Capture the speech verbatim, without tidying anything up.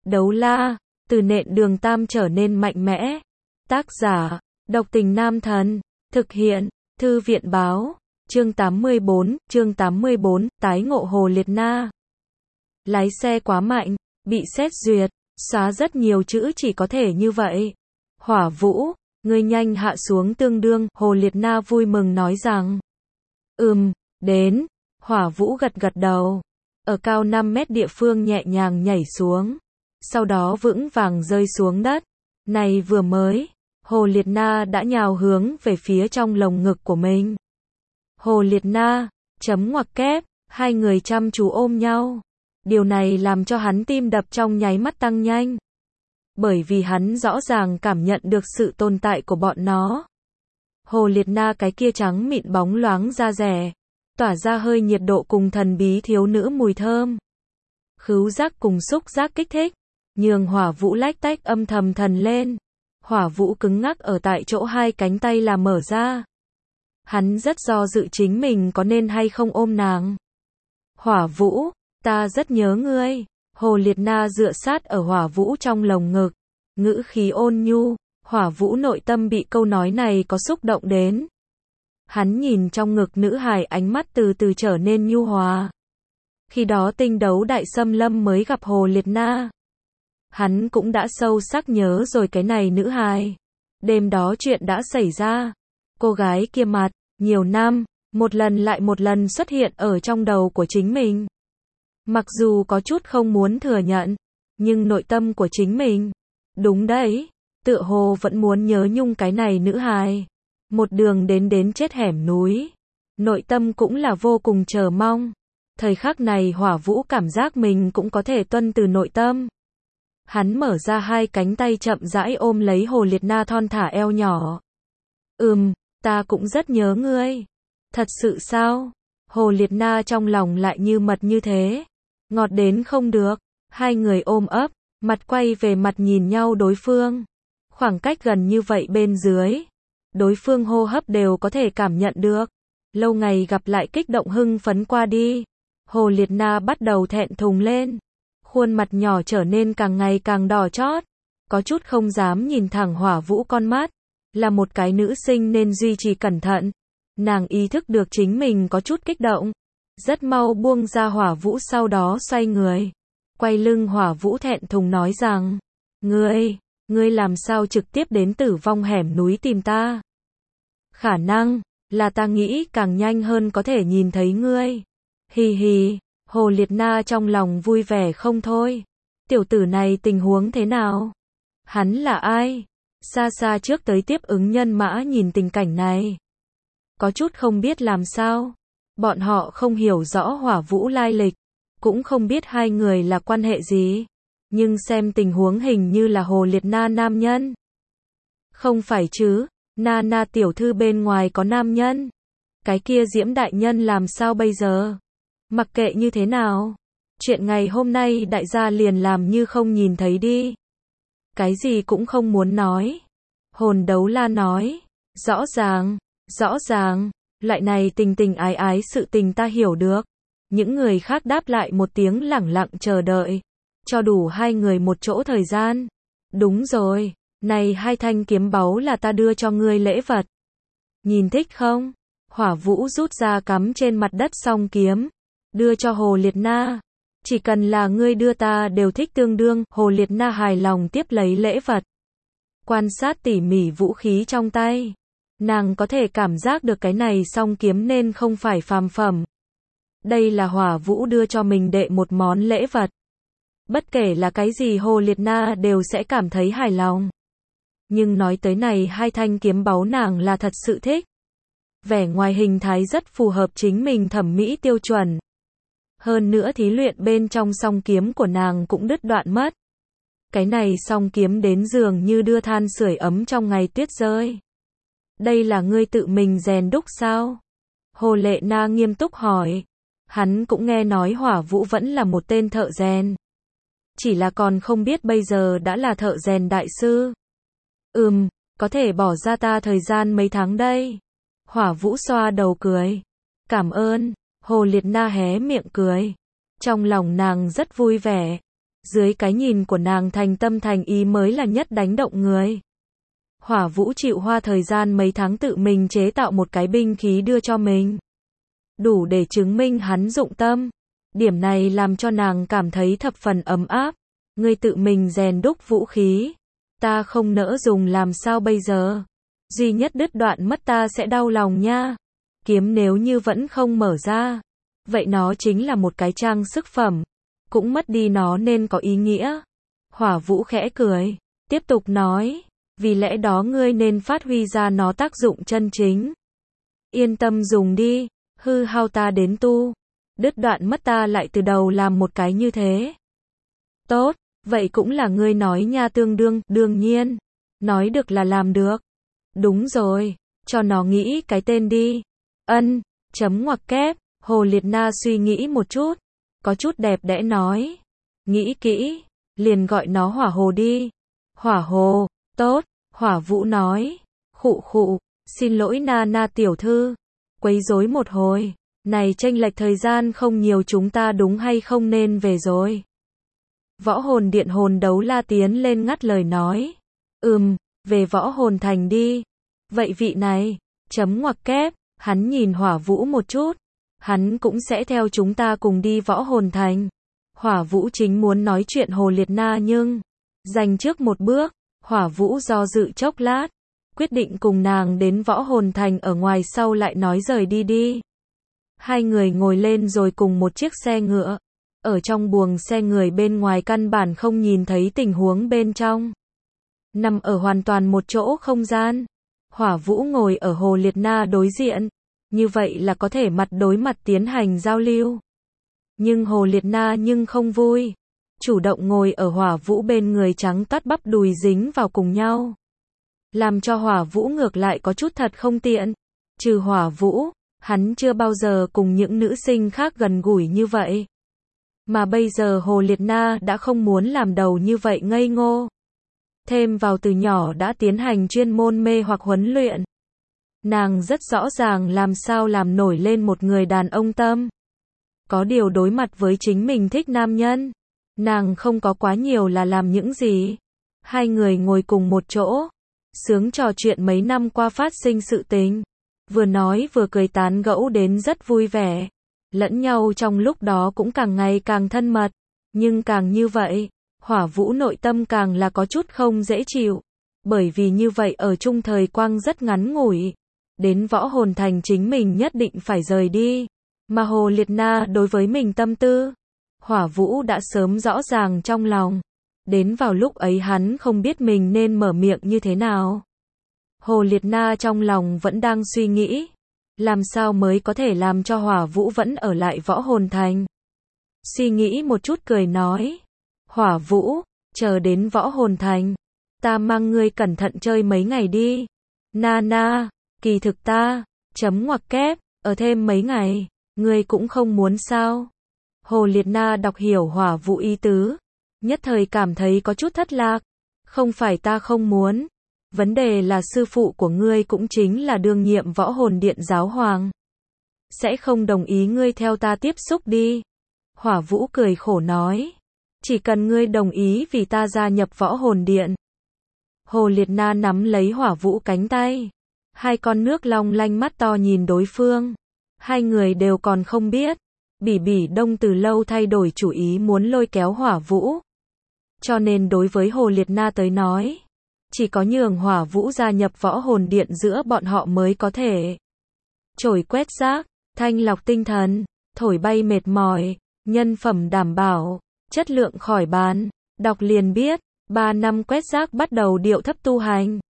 Đấu la, từ nện đường tam trở nên mạnh mẽ. Tác giả, độc tình nam thần. Thực hiện, thư viện báo. Chương tám mươi bốn, chương tám mươi bốn, tái ngộ Hồ Liệt Na. Lái xe quá mạnh, bị xét duyệt, xóa rất nhiều chữ chỉ có thể như vậy. Hỏa Vũ, ngươi nhanh hạ xuống tương đương, Hồ Liệt Na vui mừng nói rằng. Ừm, đến. Hỏa Vũ gật gật đầu. Ở cao năm mét địa phương nhẹ nhàng nhảy xuống. Sau đó vững vàng rơi xuống đất. Này vừa mới, Hồ Liệt Na đã nhào hướng về phía trong lồng ngực của mình. Hồ Liệt Na, chấm ngoặc kép, hai người chăm chú ôm nhau. Điều này làm cho hắn tim đập trong nháy mắt tăng nhanh. Bởi vì hắn rõ ràng cảm nhận được sự tồn tại của bọn nó. Hồ Liệt Na cái kia trắng mịn bóng loáng da rẻ, tỏa ra hơi nhiệt độ cùng thần bí thiếu nữ mùi thơm. Khứu giác cùng xúc giác kích thích, nhường Hỏa Vũ lách tách âm thầm thần lên. Hỏa Vũ cứng ngắc ở tại chỗ, hai cánh tay là mở ra. Hắn rất do dự chính mình có nên hay không ôm nàng. Hỏa Vũ, ta rất nhớ ngươi. Hồ Liệt Na dựa sát ở Hỏa Vũ trong lồng ngực, ngữ khí ôn nhu. Hỏa Vũ nội tâm bị câu nói này có xúc động đến. Hắn nhìn trong ngực nữ hài, ánh mắt từ từ trở nên nhu hòa. Khi đó tinh đấu đại xâm lâm mới gặp Hồ Liệt Na. Hắn cũng đã sâu sắc nhớ rồi cái này nữ hài. Đêm đó chuyện đã xảy ra. Cô gái kia mặt, nhiều năm, một lần lại một lần xuất hiện ở trong đầu của chính mình. Mặc dù có chút không muốn thừa nhận, nhưng nội tâm của chính mình, đúng đấy, tựa hồ vẫn muốn nhớ nhung cái này nữ hài. Một đường đến đến chết hẻm núi, nội tâm cũng là vô cùng chờ mong. Thời khắc này Hỏa Vũ cảm giác mình cũng có thể tuân từ nội tâm. Hắn mở ra hai cánh tay chậm rãi ôm lấy Hồ Liệt Na thon thả eo nhỏ. Ừm, ta cũng rất nhớ ngươi. Thật sự sao? Hồ Liệt Na trong lòng lại như mật như thế. Ngọt đến không được. Hai người ôm ấp, mặt quay về mặt nhìn nhau đối phương. Khoảng cách gần như vậy bên dưới, đối phương hô hấp đều có thể cảm nhận được. Lâu ngày gặp lại kích động hưng phấn qua đi. Hồ Liệt Na bắt đầu thẹn thùng lên. Khuôn mặt nhỏ trở nên càng ngày càng đỏ chót. Có chút không dám nhìn thẳng Hỏa Vũ con mắt. Là một cái nữ sinh nên duy trì cẩn thận. Nàng ý thức được chính mình có chút kích động. Rất mau buông ra Hỏa Vũ, sau đó xoay người. Quay lưng Hỏa Vũ thẹn thùng nói rằng. Ngươi, ngươi làm sao trực tiếp đến Tử Vong hẻm núi tìm ta? Khả năng, là ta nghĩ càng nhanh hơn có thể nhìn thấy ngươi. Hì hì. Hồ Liệt Na trong lòng vui vẻ không thôi. Tiểu tử này tình huống thế nào? Hắn là ai? Xa xa trước tới tiếp ứng nhân mã nhìn tình cảnh này, có chút không biết làm sao. Bọn họ không hiểu rõ Hỏa Vũ lai lịch, cũng không biết hai người là quan hệ gì. Nhưng xem tình huống hình như là Hồ Liệt Na nam nhân. Không phải chứ, Na Na tiểu thư bên ngoài có nam nhân. Cái kia Diễm đại nhân làm sao bây giờ? Mặc kệ như thế nào, chuyện ngày hôm nay đại gia liền làm như không nhìn thấy đi. Cái gì cũng không muốn nói. Hồn Đấu La nói, rõ ràng, rõ ràng, loại này tình tình ái ái sự tình ta hiểu được. Những người khác đáp lại một tiếng lẳng lặng chờ đợi, cho đủ hai người một chỗ thời gian. Đúng rồi, này hai thanh kiếm báu là ta đưa cho ngươi lễ vật. Nhìn thích không? Hỏa Vũ rút ra cắm trên mặt đất song kiếm, đưa cho Hồ Liệt Na. Chỉ cần là ngươi đưa ta đều thích tương đương. Hồ Liệt Na hài lòng tiếp lấy lễ vật. Quan sát tỉ mỉ vũ khí trong tay. Nàng có thể cảm giác được cái này song kiếm nên không phải phàm phẩm. Đây là Hỏa Vũ đưa cho mình đệ một món lễ vật. Bất kể là cái gì Hồ Liệt Na đều sẽ cảm thấy hài lòng. Nhưng nói tới này hai thanh kiếm báu nàng là thật sự thích. Vẻ ngoài hình thái rất phù hợp chính mình thẩm mỹ tiêu chuẩn. Hơn nữa thí luyện bên trong song kiếm của nàng cũng đứt đoạn mất. Cái này song kiếm đến dường như đưa than sưởi ấm trong ngày tuyết rơi. Đây là ngươi tự mình rèn đúc sao? Hồ Lệ Na nghiêm túc hỏi. Hắn cũng nghe nói Hỏa Vũ vẫn là một tên thợ rèn. Chỉ là còn không biết bây giờ đã là thợ rèn đại sư. Ừm, có thể bỏ ra ta thời gian mấy tháng đây. Hỏa Vũ xoa đầu cười. Cảm ơn. Hồ Liệt Na hé miệng cười. Trong lòng nàng rất vui vẻ. Dưới cái nhìn của nàng thành tâm thành ý mới là nhất đánh động người. Hỏa Vũ chịu hoa thời gian mấy tháng tự mình chế tạo một cái binh khí đưa cho mình. Đủ để chứng minh hắn dụng tâm. Điểm này làm cho nàng cảm thấy thập phần ấm áp. Ngươi tự mình rèn đúc vũ khí. Ta không nỡ dùng làm sao bây giờ? Duy nhất đứt đoạn mất ta sẽ đau lòng nha. Kiếm nếu như vẫn không mở ra, vậy nó chính là một cái trang sức phẩm. Cũng mất đi nó nên có ý nghĩa. Hỏa Vũ khẽ cười. Tiếp tục nói. Vì lẽ đó ngươi nên phát huy ra nó tác dụng chân chính. Yên tâm dùng đi. Hư hao ta đến tu. Đứt đoạn mất ta lại từ đầu làm một cái như thế. Tốt. Vậy cũng là ngươi nói nha tương đương. Đương nhiên. Nói được là làm được. Đúng rồi. Cho nó nghĩ cái tên đi. Ân. Chấm ngoặc kép. Hồ Liệt Na suy nghĩ một chút. Có chút đẹp đẽ nói. Nghĩ kỹ. Liền gọi nó Hỏa Hồ đi. Hỏa Hồ. Tốt. Hỏa Vũ nói. Khụ khụ. Xin lỗi Na Na tiểu thư. Quấy rối một hồi. Này chênh lệch thời gian không nhiều chúng ta đúng hay không nên về rồi. Võ Hồn Điện hồn đấu la tiến lên ngắt lời nói. Ừm, về Võ Hồn Thành đi. Vậy vị này. Chấm ngoặc kép. Hắn nhìn Hỏa Vũ một chút. Hắn cũng sẽ theo chúng ta cùng đi Võ Hồn Thành. Hỏa Vũ chính muốn nói chuyện Hồ Liệt Na nhưng dành trước một bước. Hỏa Vũ do dự chốc lát. Quyết định cùng nàng đến Võ Hồn Thành ở ngoài sau lại nói rời đi đi. Hai người ngồi lên rồi cùng một chiếc xe ngựa. Ở trong buồng xe người bên ngoài căn bản không nhìn thấy tình huống bên trong. Nằm ở hoàn toàn một chỗ không gian. Hỏa Vũ ngồi ở Hồ Liệt Na đối diện. Như vậy là có thể mặt đối mặt tiến hành giao lưu. Nhưng Hồ Liệt Na nhưng không vui. Chủ động ngồi ở Hỏa Vũ bên người trắng toát bắp đùi dính vào cùng nhau. Làm cho Hỏa Vũ ngược lại có chút thật không tiện. Trừ Hỏa Vũ, hắn chưa bao giờ cùng những nữ sinh khác gần gũi như vậy. Mà bây giờ Hồ Liệt Na đã không muốn làm đầu như vậy ngây ngô. Thêm vào từ nhỏ đã tiến hành chuyên môn mê hoặc huấn luyện. Nàng rất rõ ràng làm sao làm nổi lên một người đàn ông tâm. Có điều đối mặt với chính mình thích nam nhân. Nàng không có quá nhiều là làm những gì. Hai người ngồi cùng một chỗ. Sướng trò chuyện mấy năm qua phát sinh sự tình. Vừa nói vừa cười tán gẫu đến rất vui vẻ. Lẫn nhau trong lúc đó cũng càng ngày càng thân mật. Nhưng càng như vậy, Hỏa Vũ nội tâm càng là có chút không dễ chịu. Bởi vì như vậy ở chung thời quang rất ngắn ngủi. Đến Võ Hồn Thành chính mình nhất định phải rời đi. Mà Hồ Liệt Na đối với mình tâm tư. Hỏa Vũ đã sớm rõ ràng trong lòng. Đến vào lúc ấy hắn không biết mình nên mở miệng như thế nào. Hồ Liệt Na trong lòng vẫn đang suy nghĩ. Làm sao mới có thể làm cho Hỏa Vũ vẫn ở lại Võ Hồn Thành. Suy nghĩ một chút cười nói. Hỏa Vũ, chờ đến Võ Hồn Thành. Ta mang ngươi cẩn thận chơi mấy ngày đi. Na na, kỳ thực ta, chấm ngoặc kép, ở thêm mấy ngày. Ngươi cũng không muốn sao. Hồ Liệt Na đọc hiểu Hỏa Vũ ý tứ. Nhất thời cảm thấy có chút thất lạc. Không phải ta không muốn. Vấn đề là sư phụ của ngươi cũng chính là đương nhiệm Võ Hồn Điện giáo hoàng. Sẽ không đồng ý ngươi theo ta tiếp xúc đi. Hỏa Vũ cười khổ nói. Chỉ cần ngươi đồng ý vì ta gia nhập Võ Hồn Điện. Hồ Liệt Na nắm lấy Hỏa Vũ cánh tay. Hai con nước long lanh mắt to nhìn đối phương. Hai người đều còn không biết. Bỉ Bỉ Đông từ lâu thay đổi chủ ý muốn lôi kéo Hỏa Vũ. Cho nên đối với Hồ Liệt Na tới nói. Chỉ có nhường Hỏa Vũ gia nhập Võ Hồn Điện giữa bọn họ mới có thể. Trổi quét rác, thanh lọc tinh thần, thổi bay mệt mỏi, nhân phẩm đảm bảo, chất lượng khỏi bàn. Đọc liền biết, ba năm quét rác bắt đầu điệu thấp tu hành.